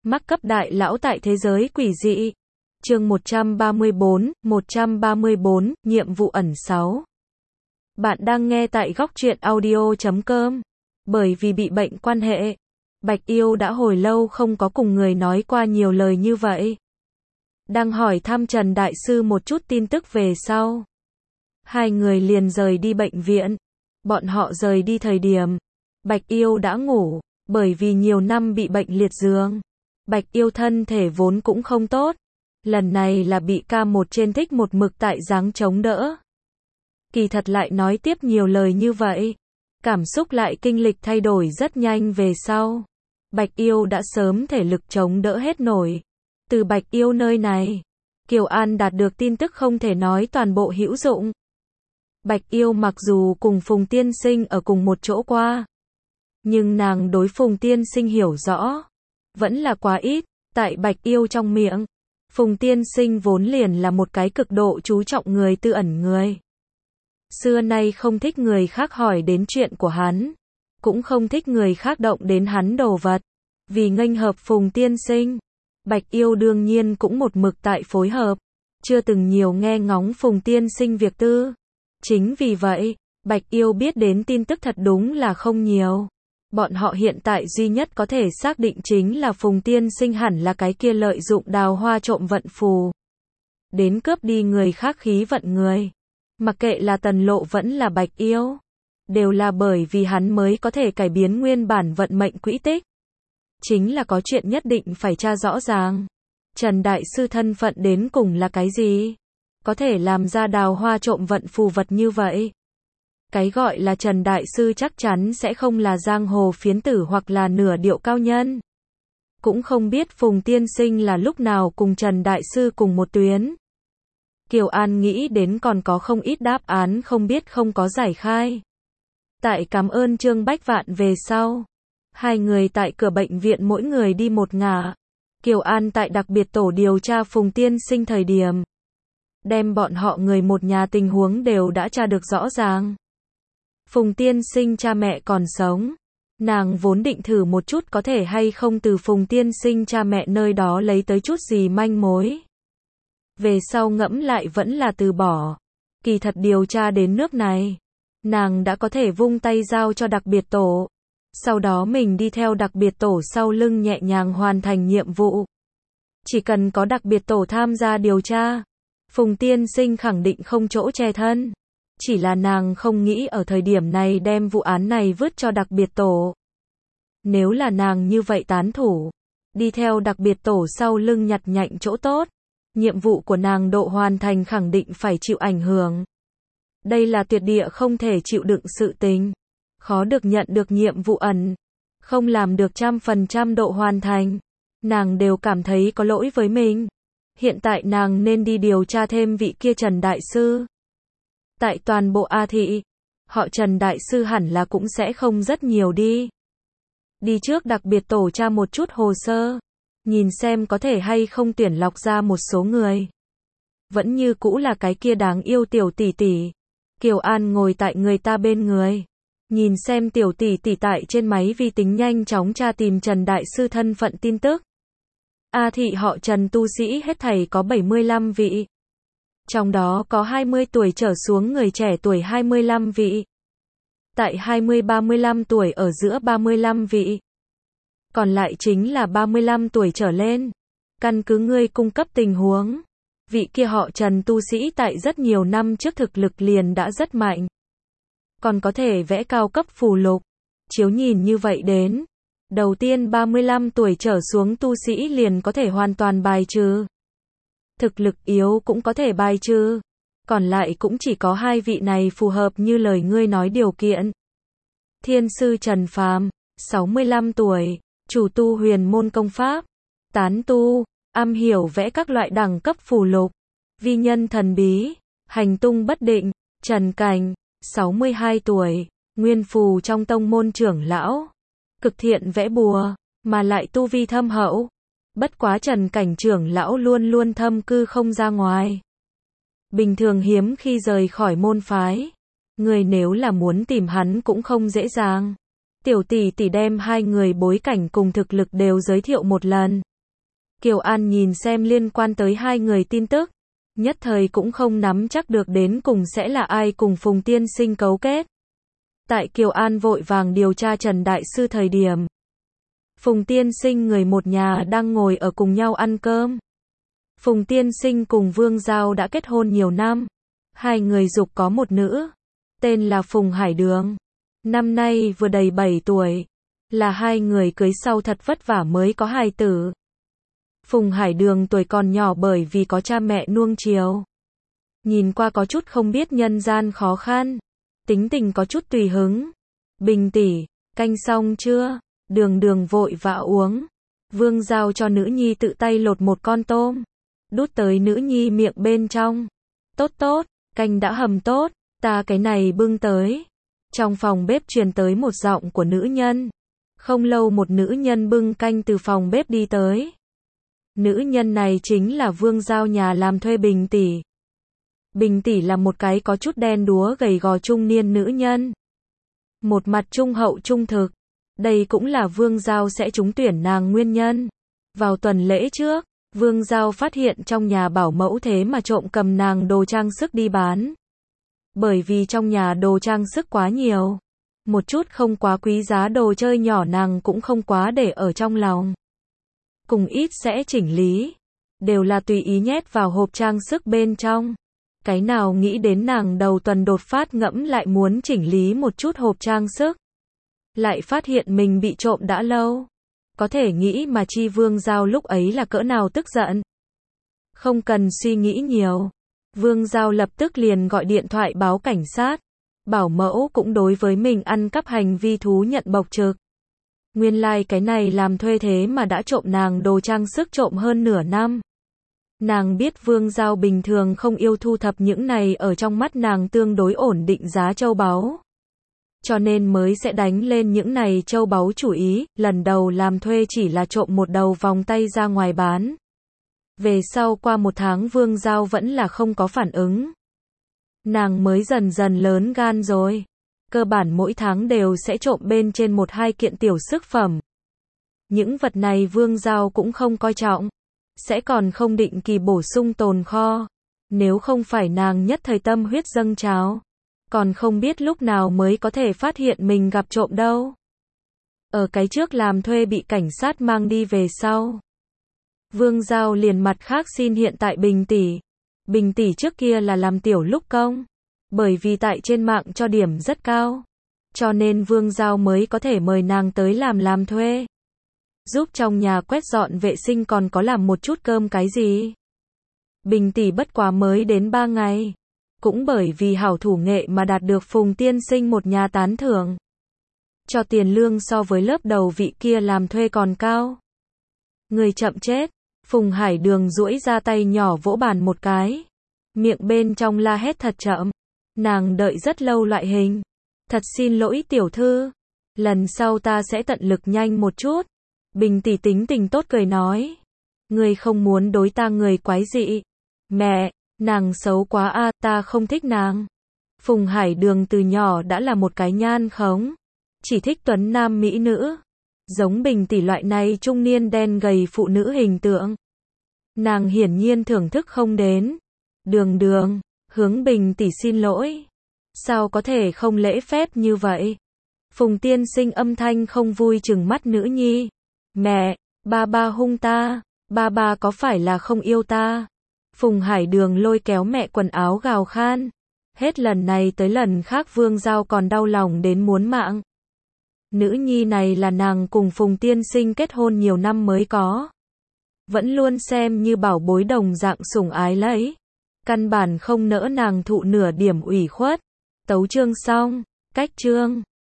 Mắc cấp đại lão tại thế giới quỷ dị. Chương 134, nhiệm vụ ẩn 6. Bạn đang nghe tại góc truyện audio.com. Bởi vì bị bệnh quan hệ, Bạch Yêu đã hồi lâu không có cùng người nói qua nhiều lời như vậy. Đang hỏi thăm Trần Đại Sư một chút tin tức về sau. Hai người liền rời đi bệnh viện. Bọn họ rời đi thời điểm, Bạch Yêu đã ngủ, bởi vì nhiều năm bị bệnh liệt giường. Bạch Yêu thân thể vốn cũng không tốt. Lần này là bị ca một trên thích một mực tại giáng chống đỡ. Kỳ thật lại nói tiếp nhiều lời như vậy. Cảm xúc lại kinh lịch thay đổi rất nhanh về sau. Bạch Yêu đã sớm thể lực chống đỡ hết nổi. Từ Bạch Yêu nơi này, Kiều An đạt được tin tức không thể nói toàn bộ hữu dụng. Bạch Yêu mặc dù cùng Phùng Tiên Sinh ở cùng một chỗ qua, nhưng nàng đối Phùng Tiên Sinh hiểu rõ vẫn là quá ít. Tại Bạch Yêu trong miệng, Phùng Tiên Sinh vốn liền là một cái cực độ chú trọng người tư ẩn người. Xưa nay không thích người khác hỏi đến chuyện của hắn, cũng không thích người khác động đến hắn đồ vật. Vì nghênh hợp Phùng Tiên Sinh, Bạch Yêu đương nhiên cũng một mực tại phối hợp, chưa từng nhiều nghe ngóng Phùng Tiên Sinh việc tư. Chính vì vậy, Bạch Yêu biết đến tin tức thật đúng là không nhiều. Bọn họ hiện tại duy nhất có thể xác định chính là Phùng Tiên Sinh hẳn là cái kia lợi dụng đào hoa trộm vận phù đến cướp đi người khác khí vận người. Mặc kệ là Tần Lộ vẫn là Bạch Yêu, đều là bởi vì hắn mới có thể cải biến nguyên bản vận mệnh quỹ tích. Chính là có chuyện nhất định phải tra rõ ràng. Trần Đại Sư thân phận đến cùng là cái gì? Có thể làm ra đào hoa trộm vận phù vật như vậy? Cái gọi là Trần Đại Sư chắc chắn sẽ không là giang hồ phiến tử hoặc là nửa điệu cao nhân. Cũng không biết Phùng Tiên Sinh là lúc nào cùng Trần Đại Sư cùng một tuyến. Kiều An nghĩ đến còn có không ít đáp án không biết không có giải khai. Tại cảm ơn Trương Bách Vạn về sau, hai người tại cửa bệnh viện mỗi người đi một ngả. Kiều An tại đặc biệt tổ điều tra Phùng Tiên Sinh thời điểm, đem bọn họ người một nhà tình huống đều đã tra được rõ ràng. Phùng Tiên Sinh cha mẹ còn sống. Nàng vốn định thử một chút có thể hay không từ Phùng Tiên Sinh cha mẹ nơi đó lấy tới chút gì manh mối. Về sau ngẫm lại vẫn là từ bỏ. Kỳ thật điều tra đến nước này, nàng đã có thể vung tay giao cho đặc biệt tổ. Sau đó mình đi theo đặc biệt tổ sau lưng nhẹ nhàng hoàn thành nhiệm vụ. Chỉ cần có đặc biệt tổ tham gia điều tra, Phùng Tiên Sinh khẳng định không chỗ che thân. Chỉ là nàng không nghĩ ở thời điểm này đem vụ án này vứt cho đặc biệt tổ. Nếu là nàng như vậy tán thủ, đi theo đặc biệt tổ sau lưng nhặt nhạnh chỗ tốt, nhiệm vụ của nàng độ hoàn thành khẳng định phải chịu ảnh hưởng. Đây là tuyệt địa không thể chịu đựng sự tình. Khó được nhận được nhiệm vụ ẩn, không làm được 100% độ hoàn thành. Nàng đều cảm thấy có lỗi với mình. Hiện tại nàng nên đi điều tra thêm vị kia Trần Đại Sư. Tại toàn bộ A Thị, họ Trần Đại Sư hẳn là cũng sẽ không rất nhiều đi. Đi trước đặc biệt tổ tra một chút hồ sơ, nhìn xem có thể hay không tuyển lọc ra một số người. Vẫn như cũ là cái kia đáng yêu tiểu tỷ tỷ. Kiều An ngồi tại người ta bên người, nhìn xem tiểu tỷ tỷ tại trên máy vi tính nhanh chóng tra tìm Trần Đại Sư thân phận tin tức. A Thị họ Trần tu sĩ hết thảy có 75 vị. Trong đó có 20 tuổi trở xuống người trẻ tuổi 25 vị. Tại 20-35 tuổi ở giữa 35 vị. Còn lại chính là 35 tuổi trở lên. Căn cứ ngươi cung cấp tình huống, vị kia họ Trần tu sĩ tại rất nhiều năm trước thực lực liền đã rất mạnh. Còn có thể vẽ cao cấp phù lục. Chiếu nhìn như vậy đến, đầu tiên 35 tuổi trở xuống tu sĩ liền có thể hoàn toàn bài trừ. Thực lực yếu cũng có thể bài trừ. Còn lại cũng chỉ có hai vị này phù hợp như lời ngươi nói điều kiện. Thiên sư Trần Phàm, 65 tuổi, chủ tu huyền môn công pháp, tán tu, am hiểu vẽ các loại đẳng cấp phù lục, vi nhân thần bí, hành tung bất định. Trần Cảnh, 62 tuổi, nguyên phù trong tông môn trưởng lão, cực thiện vẽ bùa, mà lại tu vi thâm hậu. Bất quá Trần Cảnh trưởng lão luôn luôn thâm cư không ra ngoài. Bình thường hiếm khi rời khỏi môn phái. Người nếu là muốn tìm hắn cũng không dễ dàng. Tiểu tỷ tỷ đem hai người bối cảnh cùng thực lực đều giới thiệu một lần. Kiều An nhìn xem liên quan tới hai người tin tức, nhất thời cũng không nắm chắc được đến cùng sẽ là ai cùng Phùng Tiên Sinh cấu kết. Tại Kiều An vội vàng điều tra Trần Đại Sư thời điểm, Phùng Tiên Sinh người một nhà đang ngồi ở cùng nhau ăn cơm. Phùng Tiên Sinh cùng Vương Giao đã kết hôn nhiều năm, hai người dục có một nữ, tên là Phùng Hải Đường, năm nay vừa đầy 7 tuổi, là hai người cưới sau thật vất vả mới có hài tử. Phùng Hải Đường tuổi còn nhỏ bởi vì có cha mẹ nuông chiều, nhìn qua có chút không biết nhân gian khó khăn, tính tình có chút tùy hứng. Bình tỷ, canh xong chưa? Đường Đường vội vã uống. Vương Giao cho nữ nhi tự tay lột một con tôm, đút tới nữ nhi miệng bên trong. Tốt tốt, canh đã hầm tốt, ta cái này bưng tới. Trong phòng bếp truyền tới một giọng của nữ nhân. Không lâu một nữ nhân bưng canh từ phòng bếp đi tới. Nữ nhân này chính là Vương Giao nhà làm thuê Bình tỷ. Bình tỷ là một cái có chút đen đúa gầy gò trung niên nữ nhân. Một mặt trung hậu trung thực. Đây cũng là Vương Giao sẽ trúng tuyển nàng nguyên nhân. Vào tuần lễ trước, Vương Giao phát hiện trong nhà bảo mẫu thế mà trộm cầm nàng đồ trang sức đi bán. Bởi vì trong nhà đồ trang sức quá nhiều, một chút không quá quý giá đồ chơi nhỏ nàng cũng không quá để ở trong lòng. Cùng ít sẽ chỉnh lý, đều là tùy ý nhét vào hộp trang sức bên trong. Cái nào nghĩ đến nàng đầu tuần đột phát ngẫm lại muốn chỉnh lý một chút hộp trang sức. Lại phát hiện mình bị trộm đã lâu. Có thể nghĩ mà chi Vương Giao lúc ấy là cỡ nào tức giận. Không cần suy nghĩ nhiều. Vương Giao lập tức liền gọi điện thoại báo cảnh sát. Bảo mẫu cũng đối với mình ăn cắp hành vi thú nhận bộc trực. Nguyên lai cái này làm thuê thế mà đã trộm nàng đồ trang sức trộm hơn nửa năm. Nàng biết Vương Giao bình thường không yêu thu thập những này ở trong mắt nàng tương đối ổn định giá châu báu. Cho nên mới sẽ đánh lên những này châu báu chủ ý, lần đầu làm thuê chỉ là trộm một đầu vòng tay ra ngoài bán. Về sau qua một tháng Vương Giao vẫn là không có phản ứng. Nàng mới dần dần lớn gan rồi. Cơ bản mỗi tháng đều sẽ trộm bên trên 1-2 kiện tiểu sức phẩm. Những vật này Vương Giao cũng không coi trọng. Sẽ còn không định kỳ bổ sung tồn kho. Nếu không phải nàng nhất thời tâm huyết dâng trào, còn không biết lúc nào mới có thể phát hiện mình gặp trộm đâu. Ở cái trước làm thuê bị cảnh sát mang đi về sau, Vương Giao liền mặt khác xin hiện tại Bình tỷ. Bình tỷ trước kia là làm tiểu lúc công, bởi vì tại trên mạng cho điểm rất cao, cho nên Vương Giao mới có thể mời nàng tới làm thuê. Giúp trong nhà quét dọn vệ sinh còn có làm một chút cơm cái gì. Bình tỷ bất quá mới đến 3 ngày. Cũng bởi vì hảo thủ nghệ mà đạt được Phùng Tiên Sinh một nhà tán thưởng. Cho tiền lương so với lớp đầu vị kia làm thuê còn cao. Người chậm chết. Phùng Hải Đường duỗi ra tay nhỏ vỗ bàn một cái. Miệng bên trong la hét thật chậm. Nàng đợi rất lâu loại hình. Thật xin lỗi tiểu thư. Lần sau ta sẽ tận lực nhanh một chút. Bình tỷ tính tình tốt cười nói. Người không muốn đối ta người quái dị. Mẹ, nàng xấu quá a, ta không thích nàng. Phùng Hải Đường từ nhỏ đã là một cái nhan khống. Chỉ thích tuấn nam mỹ nữ. Giống Bình tỷ loại này trung niên đen gầy phụ nữ hình tượng. Nàng hiển nhiên thưởng thức không đến. Đường Đường, hướng Bình tỷ xin lỗi. Sao có thể không lễ phép như vậy? Phùng Tiên Sinh âm thanh không vui trừng mắt nữ nhi. Mẹ, ba hung ta, ba có phải là không yêu ta? Phùng Hải Đường lôi kéo mẹ quần áo gào khan. Hết lần này tới lần khác Vương Giao còn đau lòng đến muốn mạng. Nữ nhi này là nàng cùng Phùng Tiên Sinh kết hôn nhiều năm mới có. Vẫn luôn xem như bảo bối đồng dạng sủng ái lấy. Căn bản không nỡ nàng thụ nửa điểm ủy khuất. Tấu chương xong, cách chương.